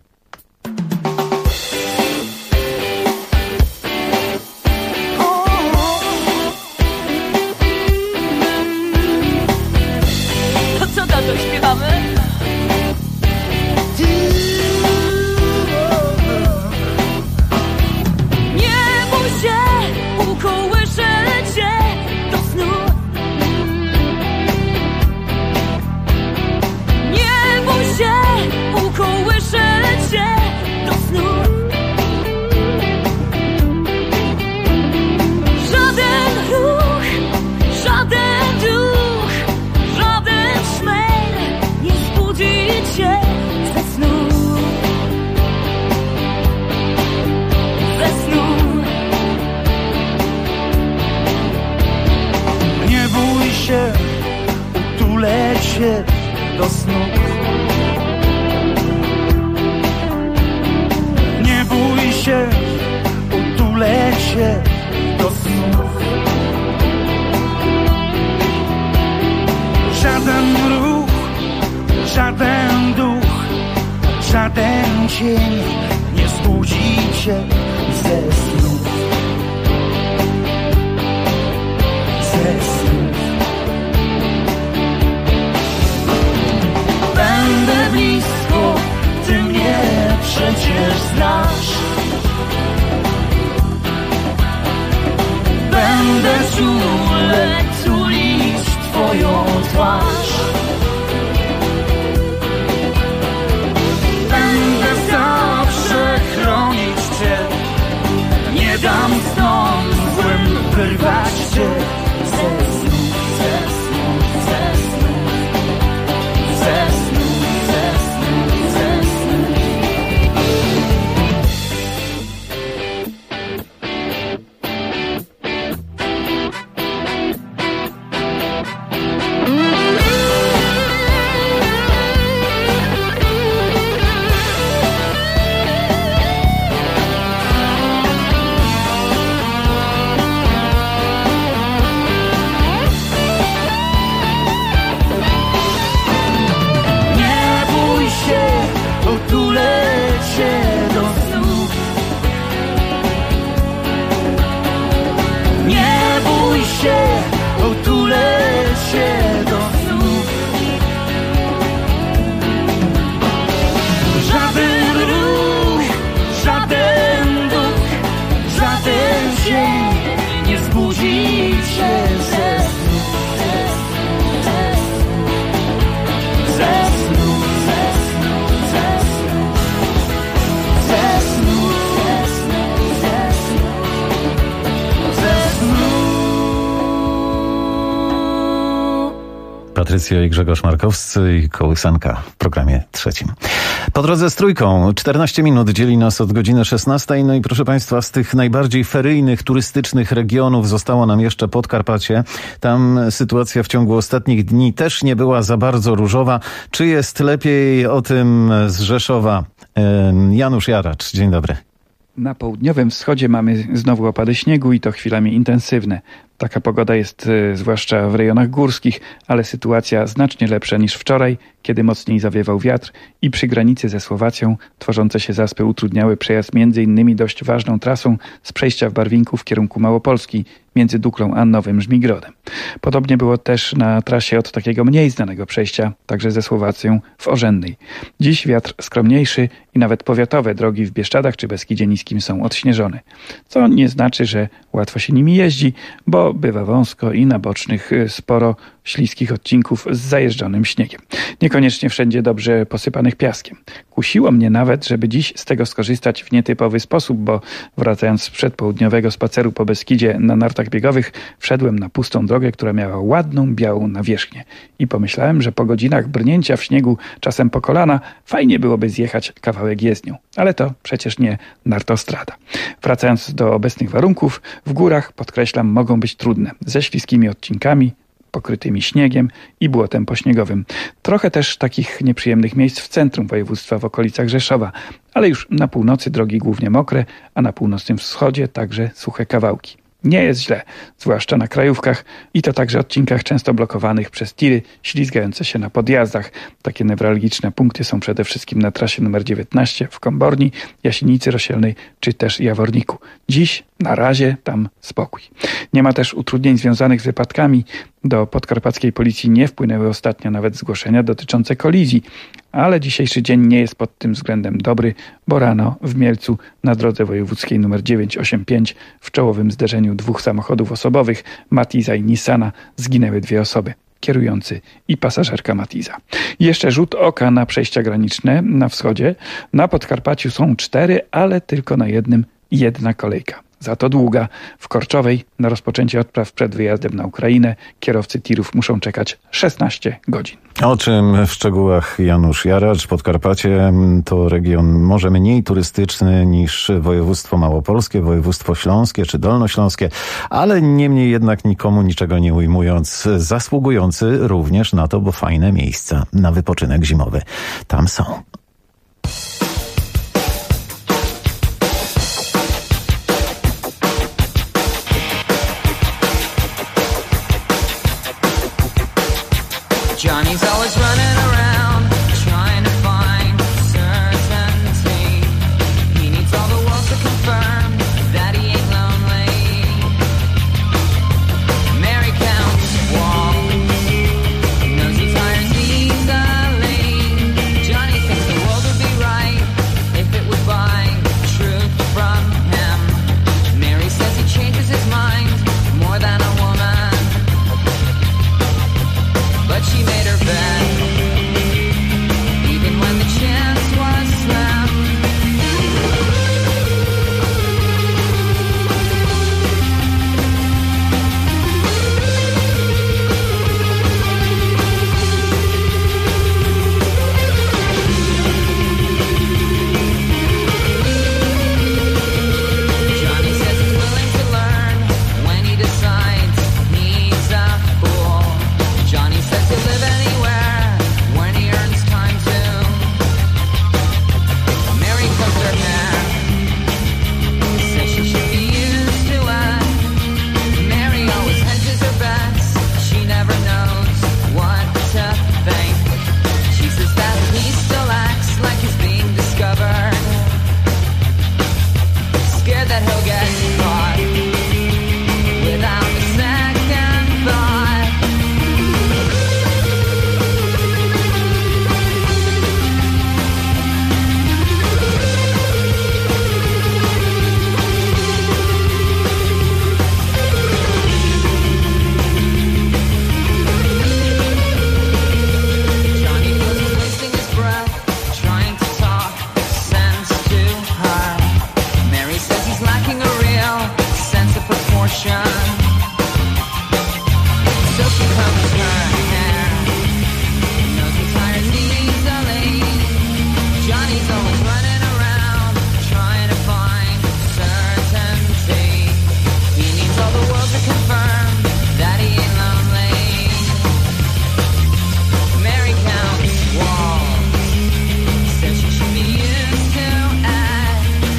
cię do snu. Nie bój się, utulę cię do snu. Żaden ruch, żaden duch, żaden cień nie zbudzi cię ze snu. Ze snu. Będę blisko, ty mnie przecież znasz. Będę czule tulić twoją twarz. Będę zawsze chronić cię. Nie dam stąd złym wyrwać cię ze snu, ze snu, ze snu, ze snu, ze snu, ze snu. Patrycja i Grzegorz Markowscy i kołysanka w programie trzecim. Po drodze z Trójką 14 minut dzieli nas od godziny 16. No i proszę Państwa, z tych najbardziej feryjnych, turystycznych regionów zostało nam jeszcze Podkarpacie. Tam sytuacja w ciągu ostatnich dni też nie była za bardzo różowa. Czy jest lepiej? O tym z Rzeszowa Janusz Jaracz. Dzień dobry. Na południowym wschodzie mamy znowu opady śniegu i to chwilami intensywne. Taka pogoda jest zwłaszcza w rejonach górskich, ale sytuacja znacznie lepsza niż wczoraj, kiedy mocniej zawiewał wiatr i przy granicy ze Słowacją tworzące się zaspy utrudniały przejazd m.in. dość ważną trasą z przejścia w Barwinku w kierunku Małopolski między Duklą a Nowym Żmigrodem. Podobnie było też na trasie od takiego mniej znanego przejścia, także ze Słowacją w Orzennej. Dziś wiatr skromniejszy i nawet powiatowe drogi w Bieszczadach czy Beskidzie Niskim są odśnieżone. Co nie znaczy, że łatwo się nimi jeździ, bo bywa wąsko i na bocznych sporo śliskich odcinków z zajeżdżonym śniegiem. Niekoniecznie wszędzie dobrze posypanych piaskiem. Kusiło mnie nawet, żeby dziś z tego skorzystać w nietypowy sposób, bo wracając z przedpołudniowego spaceru po Beskidzie na nartach biegowych, wszedłem na pustą drogę, która miała ładną, białą nawierzchnię. I pomyślałem, że po godzinach brnięcia w śniegu, czasem po kolana, fajnie byłoby zjechać kawałek jezdnią. Ale to przecież nie nartostrada. Wracając do obecnych warunków, w górach, podkreślam, mogą być trudne, ze śliskimi odcinkami, pokrytymi śniegiem i błotem pośniegowym. Trochę też takich nieprzyjemnych miejsc w centrum województwa, w okolicach Rzeszowa, ale już na północy drogi głównie mokre, a na północnym wschodzie także suche kawałki. Nie jest źle, zwłaszcza na krajówkach i to także odcinkach często blokowanych przez tiry ślizgające się na podjazdach. Takie newralgiczne punkty są przede wszystkim na trasie nr 19 w Komborni, Jasienicy Rosielnej czy też Jaworniku. Dziś na razie tam spokój. Nie ma też utrudnień związanych z wypadkami. Do podkarpackiej policji nie wpłynęły ostatnio nawet zgłoszenia dotyczące kolizji, ale dzisiejszy dzień nie jest pod tym względem dobry, bo rano w Mielcu na drodze wojewódzkiej nr 985 w czołowym zderzeniu dwóch samochodów osobowych, Matiza i Nissana, zginęły 2 osoby. Kierujący i pasażerka Matiza. Jeszcze rzut oka na przejścia graniczne na wschodzie. Na Podkarpaciu są 4, ale tylko na jednym jedna kolejka. za to długa. W Korczowej na rozpoczęcie odpraw przed wyjazdem na Ukrainę kierowcy tirów muszą czekać 16 godzin. O czym w szczegółach Janusz Jaracz. Podkarpacie to region może mniej turystyczny niż województwo małopolskie, województwo śląskie czy dolnośląskie, ale niemniej jednak nikomu niczego nie ujmując, zasługujący również na to, bo fajne miejsca na wypoczynek zimowy tam są. Johnny's always running around, trying to find certainty. He needs all the world to confirm that he ain't lonely. Mary counts walls, knows he tires easily. Johnny thinks the world would be right if it would buy truth from him. Mary says he changes his mind more than a woman. But she made her bed, even when the chance was slim. Johnny says he's willing to learn when he decides he's a fool. Johnny says he'll live anywhere when he earns time to. Mary cuts her hair, says she should be used to it. Mary always hedges her bets, she never knows what to think. She says that he still acts like he's being discovered, scared that he'll get caught without a second thought. Johnny feels he's wasting his breath, trying to talk sense to her. Mary says he's lacking a real sense of proportion. So she combs her hair, knows he's tired easily. Johnny's always running around, trying to find certainty. He needs all the world to confirm that he ain't lonely. Mary counts walls, says she should be used to it.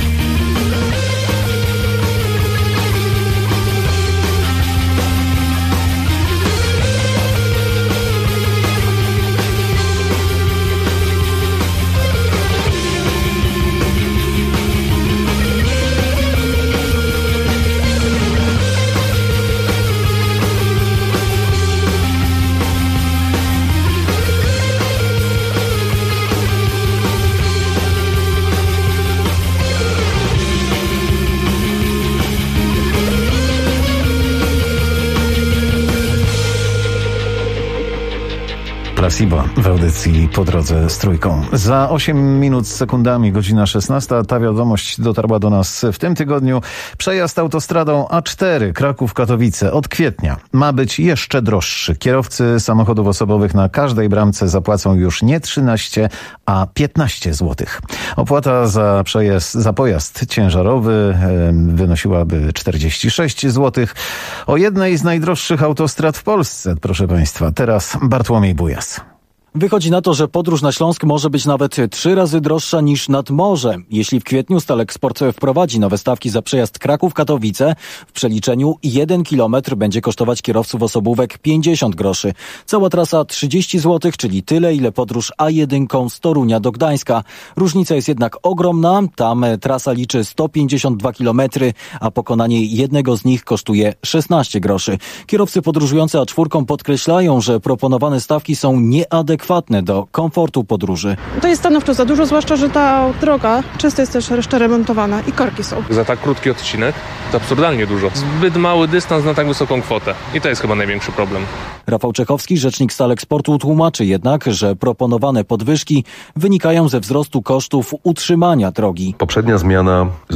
Placebo w audycji Po drodze z Trójką. Za 8 minut z sekundami, godzina 16. Ta wiadomość dotarła do nas w tym tygodniu. Przejazd autostradą A4 Kraków-Katowice od kwietnia ma być jeszcze droższy. Kierowcy samochodów osobowych na każdej bramce zapłacą już nie 13, a 15 zł. Opłata za pojazd ciężarowy wynosiłaby 46 zł. O jednej z najdroższych autostrad w Polsce, proszę Państwa, teraz Bartłomiej Bujas. Wychodzi na to, że podróż na Śląsk może być nawet 3 razy droższa niż nad morze. Jeśli w kwietniu Staleksport wprowadzi nowe stawki za przejazd Kraków-Katowice, w przeliczeniu 1 kilometr będzie kosztować kierowców osobówek 50 groszy. Cała trasa 30 zł, czyli tyle, ile podróż A1 z Torunia do Gdańska. Różnica jest jednak ogromna. Tam trasa liczy 152 kilometry, a pokonanie jednego z nich kosztuje 16 groszy. Kierowcy podróżujący A4 podkreślają, że proponowane stawki są nieadekwatne nieadekwatne do komfortu podróży. To jest stanowczo za dużo, zwłaszcza, że ta droga często jest też jeszcze remontowana i korki są. Za tak krótki odcinek to absurdalnie dużo. Zbyt mały dystans na tak wysoką kwotę. I to jest chyba największy problem. Rafał Czechowski, rzecznik Staleksportu, tłumaczy jednak, że proponowane podwyżki wynikają ze wzrostu kosztów utrzymania drogi. Poprzednia zmiana z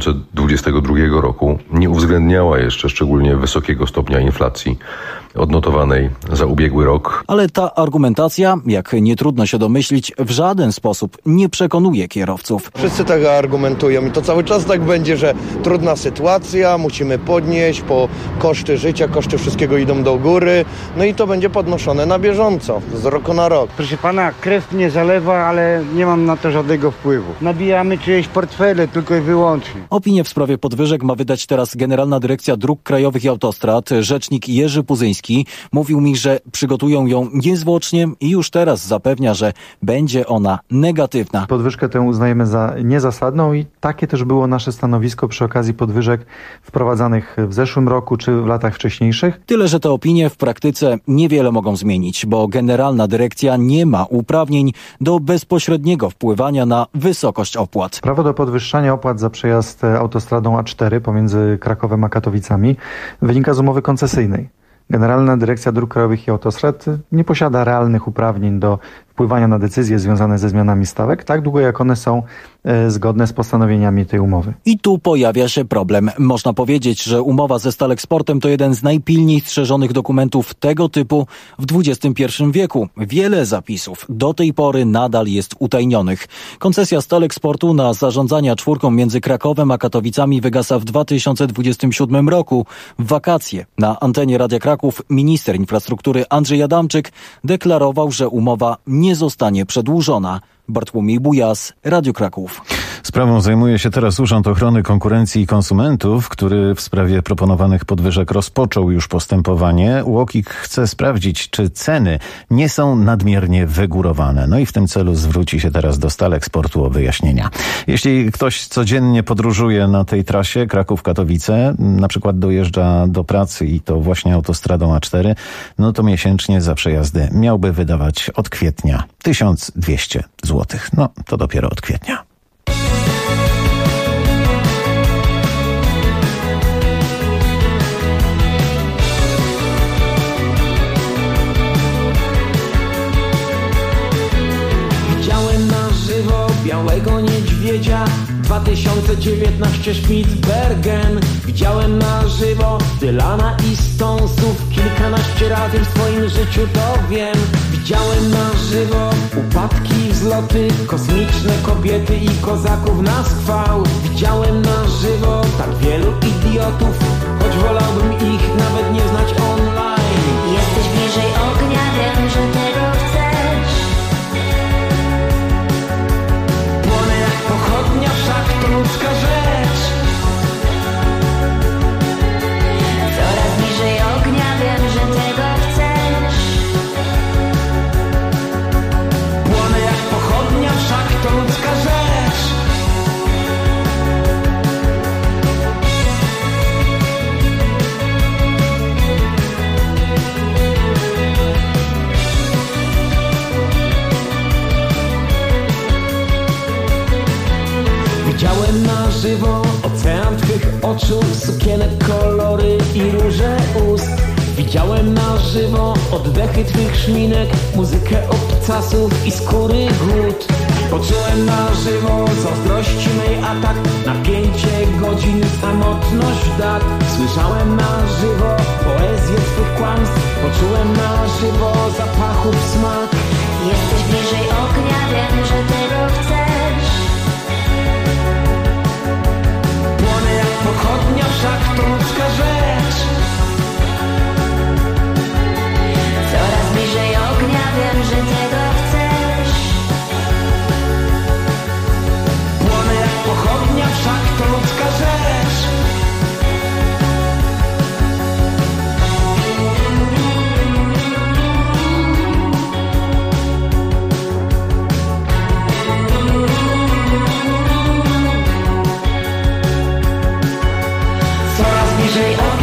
2022 roku nie uwzględniała jeszcze szczególnie wysokiego stopnia inflacji odnotowanej za ubiegły rok. Ale ta argumentacja, jak nie trudno się domyślić, w żaden sposób nie przekonuje kierowców. Wszyscy tak argumentują i to cały czas tak będzie, że trudna sytuacja, musimy podnieść, bo koszty życia, koszty wszystkiego idą do góry, no i to będzie podnoszone na bieżąco, z roku na rok. Proszę pana, krew mnie zalewa, ale nie mam na to żadnego wpływu. Nabijamy czyjeś portfele tylko i wyłącznie. Opinię w sprawie podwyżek ma wydać teraz Generalna Dyrekcja Dróg Krajowych i Autostrad. Rzecznik Jerzy Puzyński mówił mi, że przygotują ją niezwłocznie i już teraz zapewnia, że będzie ona negatywna. Podwyżkę tę uznajemy za niezasadną i takie też było nasze stanowisko przy okazji podwyżek wprowadzanych w zeszłym roku czy w latach wcześniejszych. Tyle, że te opinie w praktyce niewiele mogą zmienić, bo Generalna Dyrekcja nie ma uprawnień do bezpośredniego wpływania na wysokość opłat. Prawo do podwyższania opłat za przejazd autostradą A4 pomiędzy Krakowem a Katowicami wynika z umowy koncesyjnej. Generalna Dyrekcja Dróg Krajowych i Autostrad nie posiada realnych uprawnień do wpływania na decyzje związane ze zmianami stawek, tak długo jak one są zgodne z postanowieniami tej umowy. I tu pojawia się problem. Można powiedzieć, że umowa ze Staleksportem to jeden z najpilniej strzeżonych dokumentów tego typu w XXI wieku. Wiele zapisów do tej pory nadal jest utajnionych. Koncesja Staleksportu na zarządzanie czwórką między Krakowem a Katowicami wygasa w 2027 roku. W wakacje na antenie Radia Kraków minister infrastruktury Andrzej Adamczyk deklarował, że umowa nie zostanie przedłużona. Bartłomiej Bujas, Radio Kraków. Sprawą zajmuje się teraz Urząd Ochrony Konkurencji i Konsumentów, który w sprawie proponowanych podwyżek rozpoczął już postępowanie. UOKiK chce sprawdzić, czy ceny nie są nadmiernie wygórowane. No i w tym celu zwróci się teraz do Staleksportu o wyjaśnienia. Jeśli ktoś codziennie podróżuje na tej trasie Kraków-Katowice, na przykład dojeżdża do pracy i to właśnie autostradą A4, no to miesięcznie za przejazdy miałby wydawać od kwietnia 1200 zł. No to dopiero od kwietnia. Widziałem na żywo białego niedźwiedzia 2019 Spitsbergen. Widziałem na żywo Dylana i Stonesów kilkanaście razy w swoim życiu, to wiem. Widziałem na żywo upadki, wzloty, kosmiczne kobiety i kozaków na schwał. Widziałem na żywo tak wielu idiotów, choć wolałbym ich nawet nie znać online. Jesteś bliżej ognia, wiem, że tego chcesz. Płonę jak pochodnia, wszak to ludzka rzecz. Coraz bliżej ognia, wiem, że tego chcesz. Płonę jak pochodnia, wszak to ludzka rzecz. Widziałem na żywo ocean twych oczu, sukienek, kolory i róże ust. Widziałem na żywo oddechy twych szminek, muzykę obcasów i skóry głód. Poczułem na żywo zazdrości mej atak, napięcie godzin, samotność dat. Słyszałem na żywo poezję twych kłamstw, poczułem na żywo zapachów smak. Jesteś bliżej ognia, wiem, że tego chcesz. Płonę jak pochodnia, wszak to ludzka rzecz. Coraz bliżej ognia, wiem, że tego chcesz. Płonę jak pochodnia, wszak to ludzka rzecz. Coraz bliżej ognia.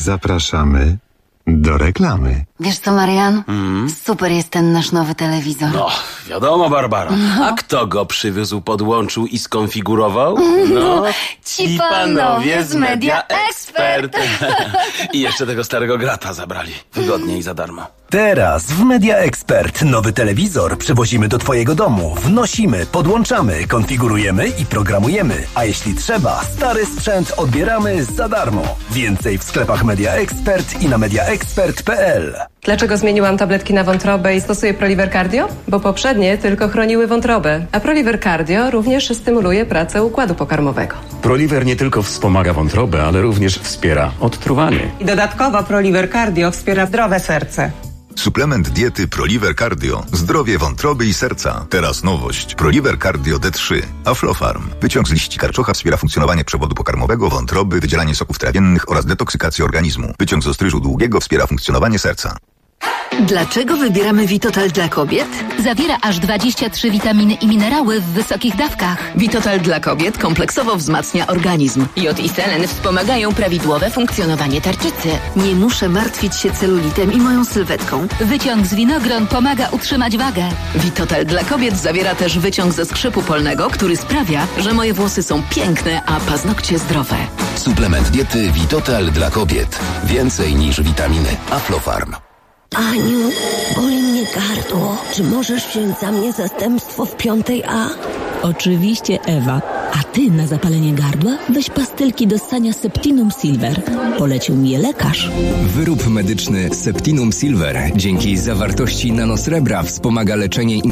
Zapraszamy do reklamy. Wiesz co, Marian? Super jest ten nasz nowy telewizor. No, wiadomo, Barbara. A kto go przywiózł, podłączył i skonfigurował? No, ci panowie z Media Expert. I jeszcze tego starego grata zabrali. Wygodnie i za darmo. Teraz w Media Expert nowy telewizor przywozimy do Twojego domu, wnosimy, podłączamy, konfigurujemy i programujemy. A jeśli trzeba, stary sprzęt odbieramy za darmo. Więcej w sklepach Media Expert i na mediaexpert.pl. Dlaczego zmieniłam tabletki na wątrobę i stosuję Proliver Cardio? Bo poprzednie tylko chroniły wątrobę, a Proliver Cardio również stymuluje pracę układu pokarmowego. Proliver nie tylko wspomaga wątrobę, ale również wspiera odtruwanie. I dodatkowo Proliver Cardio wspiera zdrowe serce. Suplement diety Proliver Cardio. Zdrowie wątroby i serca. Teraz nowość. Proliver Cardio D3. Aflofarm. Wyciąg z liści karczocha wspiera funkcjonowanie przewodu pokarmowego, wątroby, wydzielanie soków trawiennych oraz detoksykację organizmu. Wyciąg z ostryżu długiego wspiera funkcjonowanie serca. Dlaczego wybieramy Vitotal dla kobiet? Zawiera aż 23 witaminy i minerały w wysokich dawkach. Vitotal dla kobiet kompleksowo wzmacnia organizm. Jod i selen wspomagają prawidłowe funkcjonowanie tarczycy. Nie muszę martwić się celulitem i moją sylwetką. Wyciąg z winogron pomaga utrzymać wagę. Vitotal dla kobiet zawiera też wyciąg ze skrzypu polnego, który sprawia, że moje włosy są piękne, a paznokcie zdrowe. Suplement diety Vitotal dla kobiet. Więcej niż witaminy. Aflofarm. Aniu, boli mnie gardło. Czy możesz wziąć za mnie zastępstwo w 5A? Oczywiście, Ewa. A ty na zapalenie gardła weź pastylki do ssania Septinum Silver. Polecił mi je lekarz. Wyrób medyczny Septinum Silver dzięki zawartości nanosrebra wspomaga leczenie